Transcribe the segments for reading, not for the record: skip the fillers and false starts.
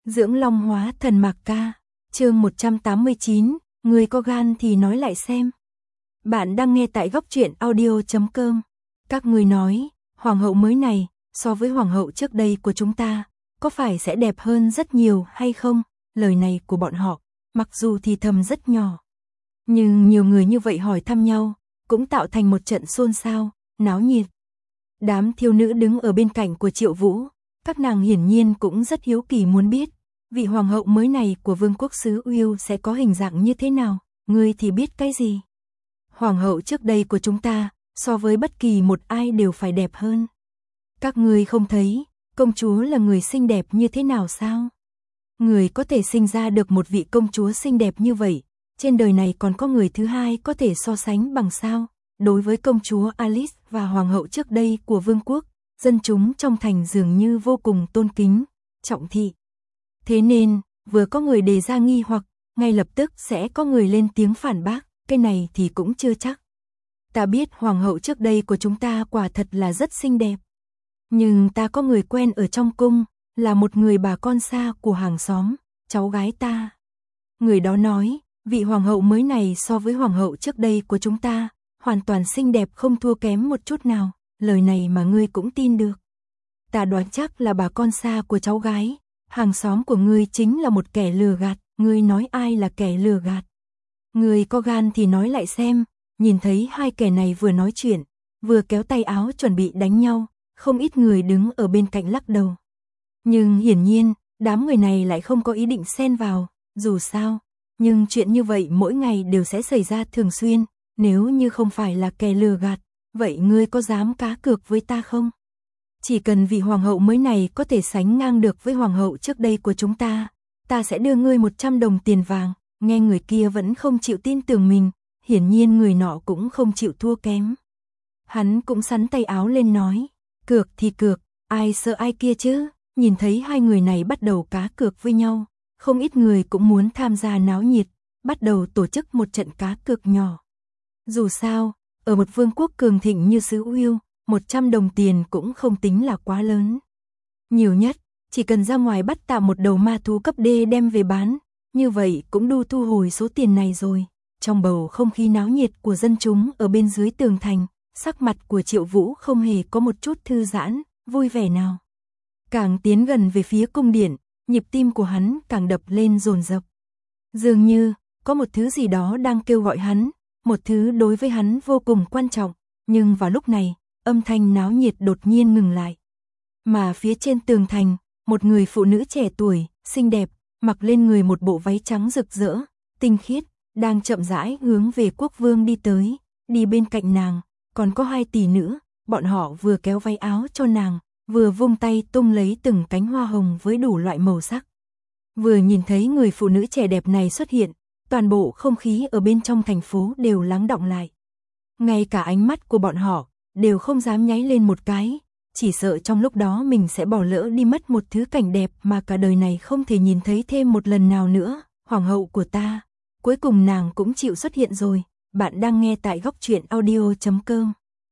Dưỡng Long hóa thần Mạc Ca, chương 189, người có gan thì nói lại xem. Bạn đang nghe tại góc truyện audio.com. Các người nói, hoàng hậu mới này, so với hoàng hậu trước đây của chúng ta, có phải sẽ đẹp hơn rất nhiều hay không? Lời này của bọn họ, mặc dù thì thầm rất nhỏ. Nhưng nhiều người như vậy hỏi thăm nhau, cũng tạo thành một trận xôn xao, náo nhiệt. Đám thiếu nữ đứng ở bên cạnh của Triệu Vũ, các nàng hiển nhiên cũng rất hiếu kỳ muốn biết, vị hoàng hậu mới này của vương quốc xứ Uyêu sẽ có hình dạng như thế nào, ngươi thì biết cái gì? Hoàng hậu trước đây của chúng ta, so với bất kỳ một ai đều phải đẹp hơn. Các ngươi không thấy, công chúa là người xinh đẹp như thế nào sao? Người có thể sinh ra được một vị công chúa xinh đẹp như vậy, trên đời này còn có người thứ hai có thể so sánh bằng sao? Đối với công chúa Alice và hoàng hậu trước đây của vương quốc, dân chúng trong thành dường như vô cùng tôn kính, trọng thị. Thế nên, vừa có người đề ra nghi hoặc, ngay lập tức sẽ có người lên tiếng phản bác, cái này thì cũng chưa chắc. Ta biết hoàng hậu trước đây của chúng ta quả thật là rất xinh đẹp. Nhưng ta có người quen ở trong cung, là một người bà con xa của hàng xóm, cháu gái ta. Người đó nói, vị hoàng hậu mới này so với hoàng hậu trước đây của chúng ta, hoàn toàn xinh đẹp không thua kém một chút nào, lời này mà ngươi cũng tin được. Ta đoán chắc là bà con xa của cháu gái, hàng xóm của ngươi chính là một kẻ lừa gạt, ngươi nói ai là kẻ lừa gạt. Ngươi có gan thì nói lại xem, nhìn thấy hai kẻ này vừa nói chuyện, vừa kéo tay áo chuẩn bị đánh nhau, không ít người đứng ở bên cạnh lắc đầu. Nhưng hiển nhiên, đám người này lại không có ý định xen vào, dù sao, nhưng chuyện như vậy mỗi ngày đều sẽ xảy ra thường xuyên, nếu như không phải là kẻ lừa gạt, vậy ngươi có dám cá cược với ta không? Chỉ cần vị hoàng hậu mới này có thể sánh ngang được với hoàng hậu trước đây của chúng ta, ta sẽ đưa ngươi 100 đồng tiền vàng. Nghe người kia vẫn không chịu tin tưởng mình, hiển nhiên người nọ cũng không chịu thua kém. Hắn cũng xắn tay áo lên nói, cược thì cược, ai sợ ai kia chứ? Nhìn thấy hai người này bắt đầu cá cược với nhau, không ít người cũng muốn tham gia náo nhiệt, bắt đầu tổ chức một trận cá cược nhỏ. Dù sao, ở một vương quốc cường thịnh như xứ Uyêu, 100 đồng tiền cũng không tính là quá lớn. Nhiều nhất, chỉ cần ra ngoài bắt tạm một đầu ma thú cấp D đem về bán, như vậy cũng đủ thu hồi số tiền này rồi. Trong bầu không khí náo nhiệt của dân chúng ở bên dưới tường thành, sắc mặt của Triệu Vũ không hề có một chút thư giãn, vui vẻ nào. Càng tiến gần về phía cung điện, nhịp tim của hắn càng đập lên dồn dập. Dường như, có một thứ gì đó đang kêu gọi hắn, một thứ đối với hắn vô cùng quan trọng, nhưng vào lúc này, âm thanh náo nhiệt đột nhiên ngừng lại. Mà phía trên tường thành, một người phụ nữ trẻ tuổi, xinh đẹp, mặc lên người một bộ váy trắng rực rỡ, tinh khiết, đang chậm rãi hướng về quốc vương đi tới, đi bên cạnh nàng, còn có hai tỷ nữ, bọn họ vừa kéo váy áo cho nàng, vừa vung tay tung lấy từng cánh hoa hồng với đủ loại màu sắc. Vừa nhìn thấy người phụ nữ trẻ đẹp này xuất hiện, toàn bộ không khí ở bên trong thành phố đều lắng đọng lại. Ngay cả ánh mắt của bọn họ, đều không dám nháy lên một cái, chỉ sợ trong lúc đó mình sẽ bỏ lỡ đi mất một thứ cảnh đẹp mà cả đời này không thể nhìn thấy thêm một lần nào nữa. Hoàng hậu của ta, cuối cùng nàng cũng chịu xuất hiện rồi. Bạn đang nghe tại góc truyện audio.com.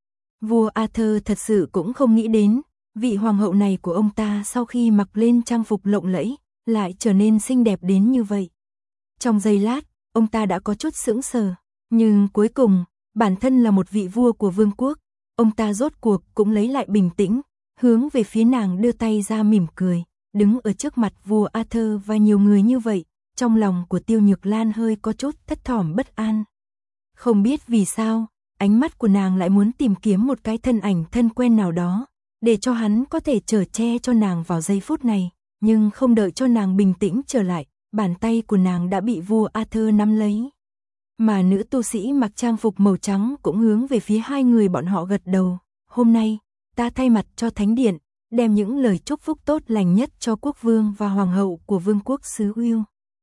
Vua Arthur thật sự cũng không nghĩ đến, vị hoàng hậu này của ông ta sau khi mặc lên trang phục lộng lẫy, lại trở nên xinh đẹp đến như vậy. Trong giây lát, ông ta đã có chút sững sờ, nhưng cuối cùng, bản thân là một vị vua của vương quốc, ông ta rốt cuộc cũng lấy lại bình tĩnh, hướng về phía nàng đưa tay ra mỉm cười, đứng ở trước mặt vua Arthur và nhiều người như vậy, trong lòng của Tiêu Nhược Lan hơi có chút thất thỏm bất an. Không biết vì sao, ánh mắt của nàng lại muốn tìm kiếm một cái thân ảnh thân quen nào đó, để cho hắn có thể chở che cho nàng vào giây phút này, nhưng không đợi cho nàng bình tĩnh trở lại, bàn tay của nàng đã bị vua Arthur nắm lấy. Mà nữ tu sĩ mặc trang phục màu trắng cũng hướng về phía hai người bọn họ gật đầu. Hôm nay, ta thay mặt cho Thánh Điện, đem những lời chúc phúc tốt lành nhất cho quốc vương và hoàng hậu của vương quốc xứ Uyêu.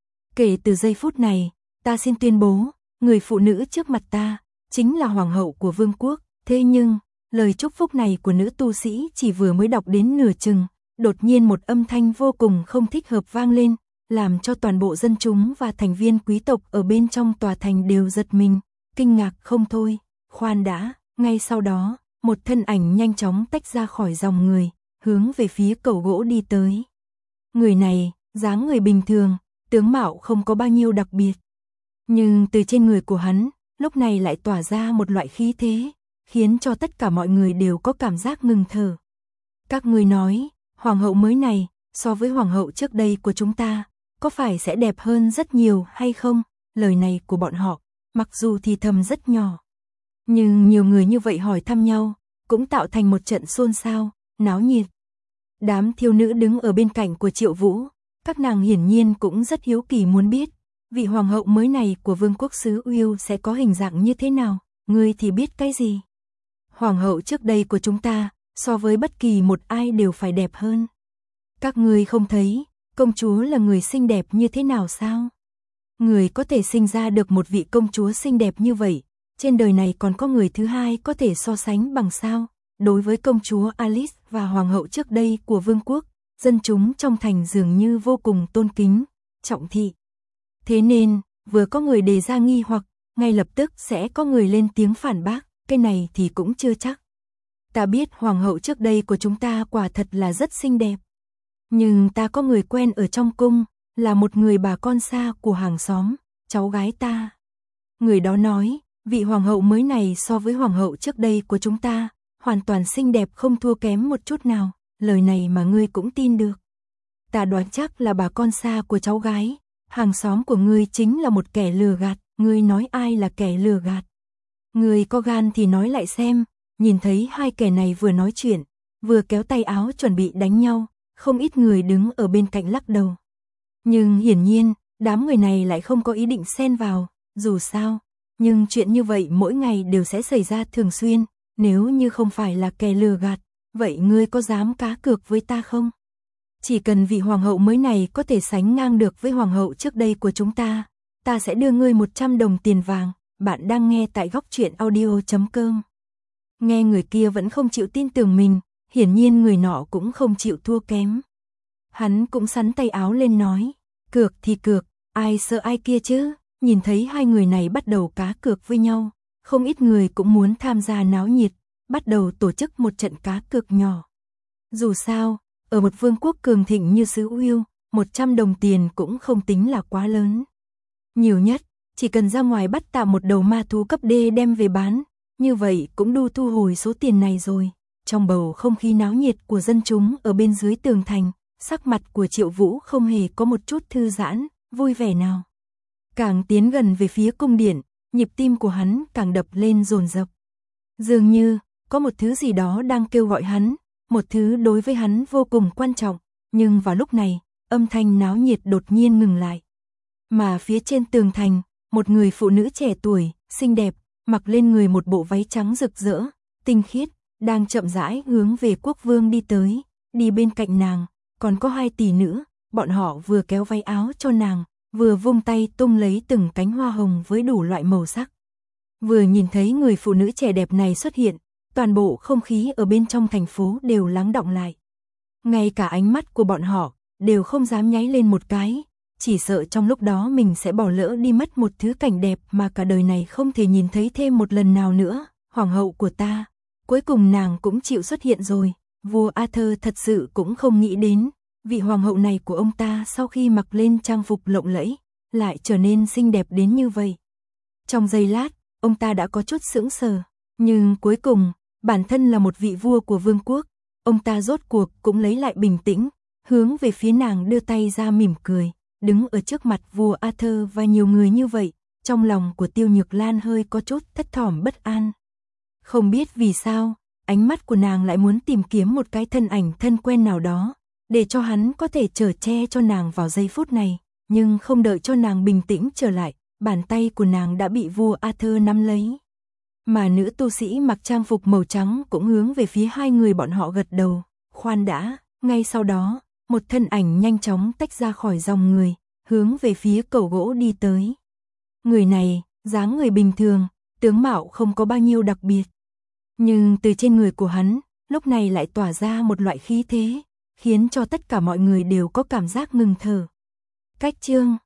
Kể từ giây phút này, ta xin tuyên bố, người phụ nữ trước mặt ta, chính là hoàng hậu của vương quốc. Thế nhưng, lời chúc phúc này của nữ tu sĩ chỉ vừa mới đọc đến nửa chừng, đột nhiên một âm thanh vô cùng không thích hợp vang lên, làm cho toàn bộ dân chúng và thành viên quý tộc ở bên trong tòa thành đều giật mình, kinh ngạc không thôi. Khoan đã, ngay sau đó, một thân ảnh nhanh chóng tách ra khỏi dòng người, hướng về phía cầu gỗ đi tới. Người này, dáng người bình thường, tướng mạo không có bao nhiêu đặc biệt. Nhưng từ trên người của hắn, lúc này lại tỏa ra một loại khí thế, khiến cho tất cả mọi người đều có cảm giác ngừng thở. Các ngươi nói, hoàng hậu mới này, so với hoàng hậu trước đây của chúng ta, có phải sẽ đẹp hơn rất nhiều hay không? Lời này của bọn họ, mặc dù thì thầm rất nhỏ, nhưng nhiều người như vậy hỏi thăm nhau, cũng tạo thành một trận xôn xao, náo nhiệt. Đám thiếu nữ đứng ở bên cạnh của Triệu Vũ, các nàng hiển nhiên cũng rất hiếu kỳ muốn biết, vị hoàng hậu mới này của vương quốc xứ Uyêu sẽ có hình dạng như thế nào, ngươi thì biết cái gì? Hoàng hậu trước đây của chúng ta, so với bất kỳ một ai đều phải đẹp hơn. Các ngươi không thấy, công chúa là người xinh đẹp như thế nào sao? Người có thể sinh ra được một vị công chúa xinh đẹp như vậy, trên đời này còn có người thứ hai có thể so sánh bằng sao? Đối với công chúa Alice và hoàng hậu trước đây của vương quốc, dân chúng trong thành dường như vô cùng tôn kính, trọng thị. Thế nên, vừa có người đề ra nghi hoặc, ngay lập tức sẽ có người lên tiếng phản bác, cái này thì cũng chưa chắc. Ta biết hoàng hậu trước đây của chúng ta quả thật là rất xinh đẹp. Nhưng ta có người quen ở trong cung, là một người bà con xa của hàng xóm, cháu gái ta. Người đó nói, vị hoàng hậu mới này so với hoàng hậu trước đây của chúng ta, hoàn toàn xinh đẹp không thua kém một chút nào, lời này mà ngươi cũng tin được. Ta đoán chắc là bà con xa của cháu gái, hàng xóm của ngươi chính là một kẻ lừa gạt, ngươi nói ai là kẻ lừa gạt. Ngươi có gan thì nói lại xem, nhìn thấy hai kẻ này vừa nói chuyện, vừa kéo tay áo chuẩn bị đánh nhau, không ít người đứng ở bên cạnh lắc đầu. Nhưng hiển nhiên, đám người này lại không có ý định xen vào, dù sao, nhưng chuyện như vậy mỗi ngày đều sẽ xảy ra thường xuyên, nếu như không phải là kẻ lừa gạt, vậy ngươi có dám cá cược với ta không? Chỉ cần vị hoàng hậu mới này có thể sánh ngang được với hoàng hậu trước đây của chúng ta sẽ đưa ngươi 100 đồng tiền vàng. Bạn đang nghe tại Góc Truyện Audio.com. Nghe người kia vẫn không chịu tin tưởng mình, hiển nhiên người nọ cũng không chịu thua kém. Hắn cũng xắn tay áo lên nói, cược thì cược, ai sợ ai kia chứ? Nhìn thấy hai người này bắt đầu cá cược với nhau, không ít người cũng muốn tham gia náo nhiệt, bắt đầu tổ chức một trận cá cược nhỏ. Dù sao, ở một vương quốc cường thịnh như xứ Uyêu, 100 đồng tiền cũng không tính là quá lớn. Nhiều nhất, chỉ cần ra ngoài bắt tạm một đầu ma thú cấp D đem về bán, như vậy cũng đủ thu hồi số tiền này rồi. Trong bầu không khí náo nhiệt của dân chúng ở bên dưới tường thành, sắc mặt của Triệu Vũ không hề có một chút thư giãn, vui vẻ nào. Càng tiến gần về phía cung điện, nhịp tim của hắn càng đập lên dồn dập. Dường như, có một thứ gì đó đang kêu gọi hắn, một thứ đối với hắn vô cùng quan trọng, nhưng vào lúc này, âm thanh náo nhiệt đột nhiên ngừng lại. Mà phía trên tường thành, một người phụ nữ trẻ tuổi, xinh đẹp, mặc lên người một bộ váy trắng rực rỡ, tinh khiết, đang chậm rãi hướng về quốc vương đi tới, đi bên cạnh nàng, còn có hai tỷ nữ, bọn họ vừa kéo váy áo cho nàng, vừa vung tay tung lấy từng cánh hoa hồng với đủ loại màu sắc. Vừa nhìn thấy người phụ nữ trẻ đẹp này xuất hiện, toàn bộ không khí ở bên trong thành phố đều lắng đọng lại. Ngay cả ánh mắt của bọn họ đều không dám nháy lên một cái, chỉ sợ trong lúc đó mình sẽ bỏ lỡ đi mất một thứ cảnh đẹp mà cả đời này không thể nhìn thấy thêm một lần nào nữa. Hoàng hậu của ta, cuối cùng nàng cũng chịu xuất hiện rồi. Vua Arthur thật sự cũng không nghĩ đến, vị hoàng hậu này của ông ta sau khi mặc lên trang phục lộng lẫy, lại trở nên xinh đẹp đến như vậy. Trong giây lát, ông ta đã có chút sững sờ, nhưng cuối cùng, bản thân là một vị vua của vương quốc, ông ta rốt cuộc cũng lấy lại bình tĩnh, hướng về phía nàng đưa tay ra mỉm cười, đứng ở trước mặt vua Arthur và nhiều người như vậy, trong lòng của Tiêu Nhược Lan hơi có chút thất thỏm bất an. Không biết vì sao, ánh mắt của nàng lại muốn tìm kiếm một cái thân ảnh thân quen nào đó, để cho hắn có thể chở che cho nàng vào giây phút này, nhưng không đợi cho nàng bình tĩnh trở lại, bàn tay của nàng đã bị vua Arthur nắm lấy. Mà nữ tu sĩ mặc trang phục màu trắng cũng hướng về phía hai người bọn họ gật đầu, khoan đã, ngay sau đó, một thân ảnh nhanh chóng tách ra khỏi dòng người, hướng về phía cầu gỗ đi tới. Người này, dáng người bình thường, tướng mạo không có bao nhiêu đặc biệt. Nhưng từ trên người của hắn, lúc này lại tỏa ra một loại khí thế, khiến cho tất cả mọi người đều có cảm giác ngừng thở. Cách chương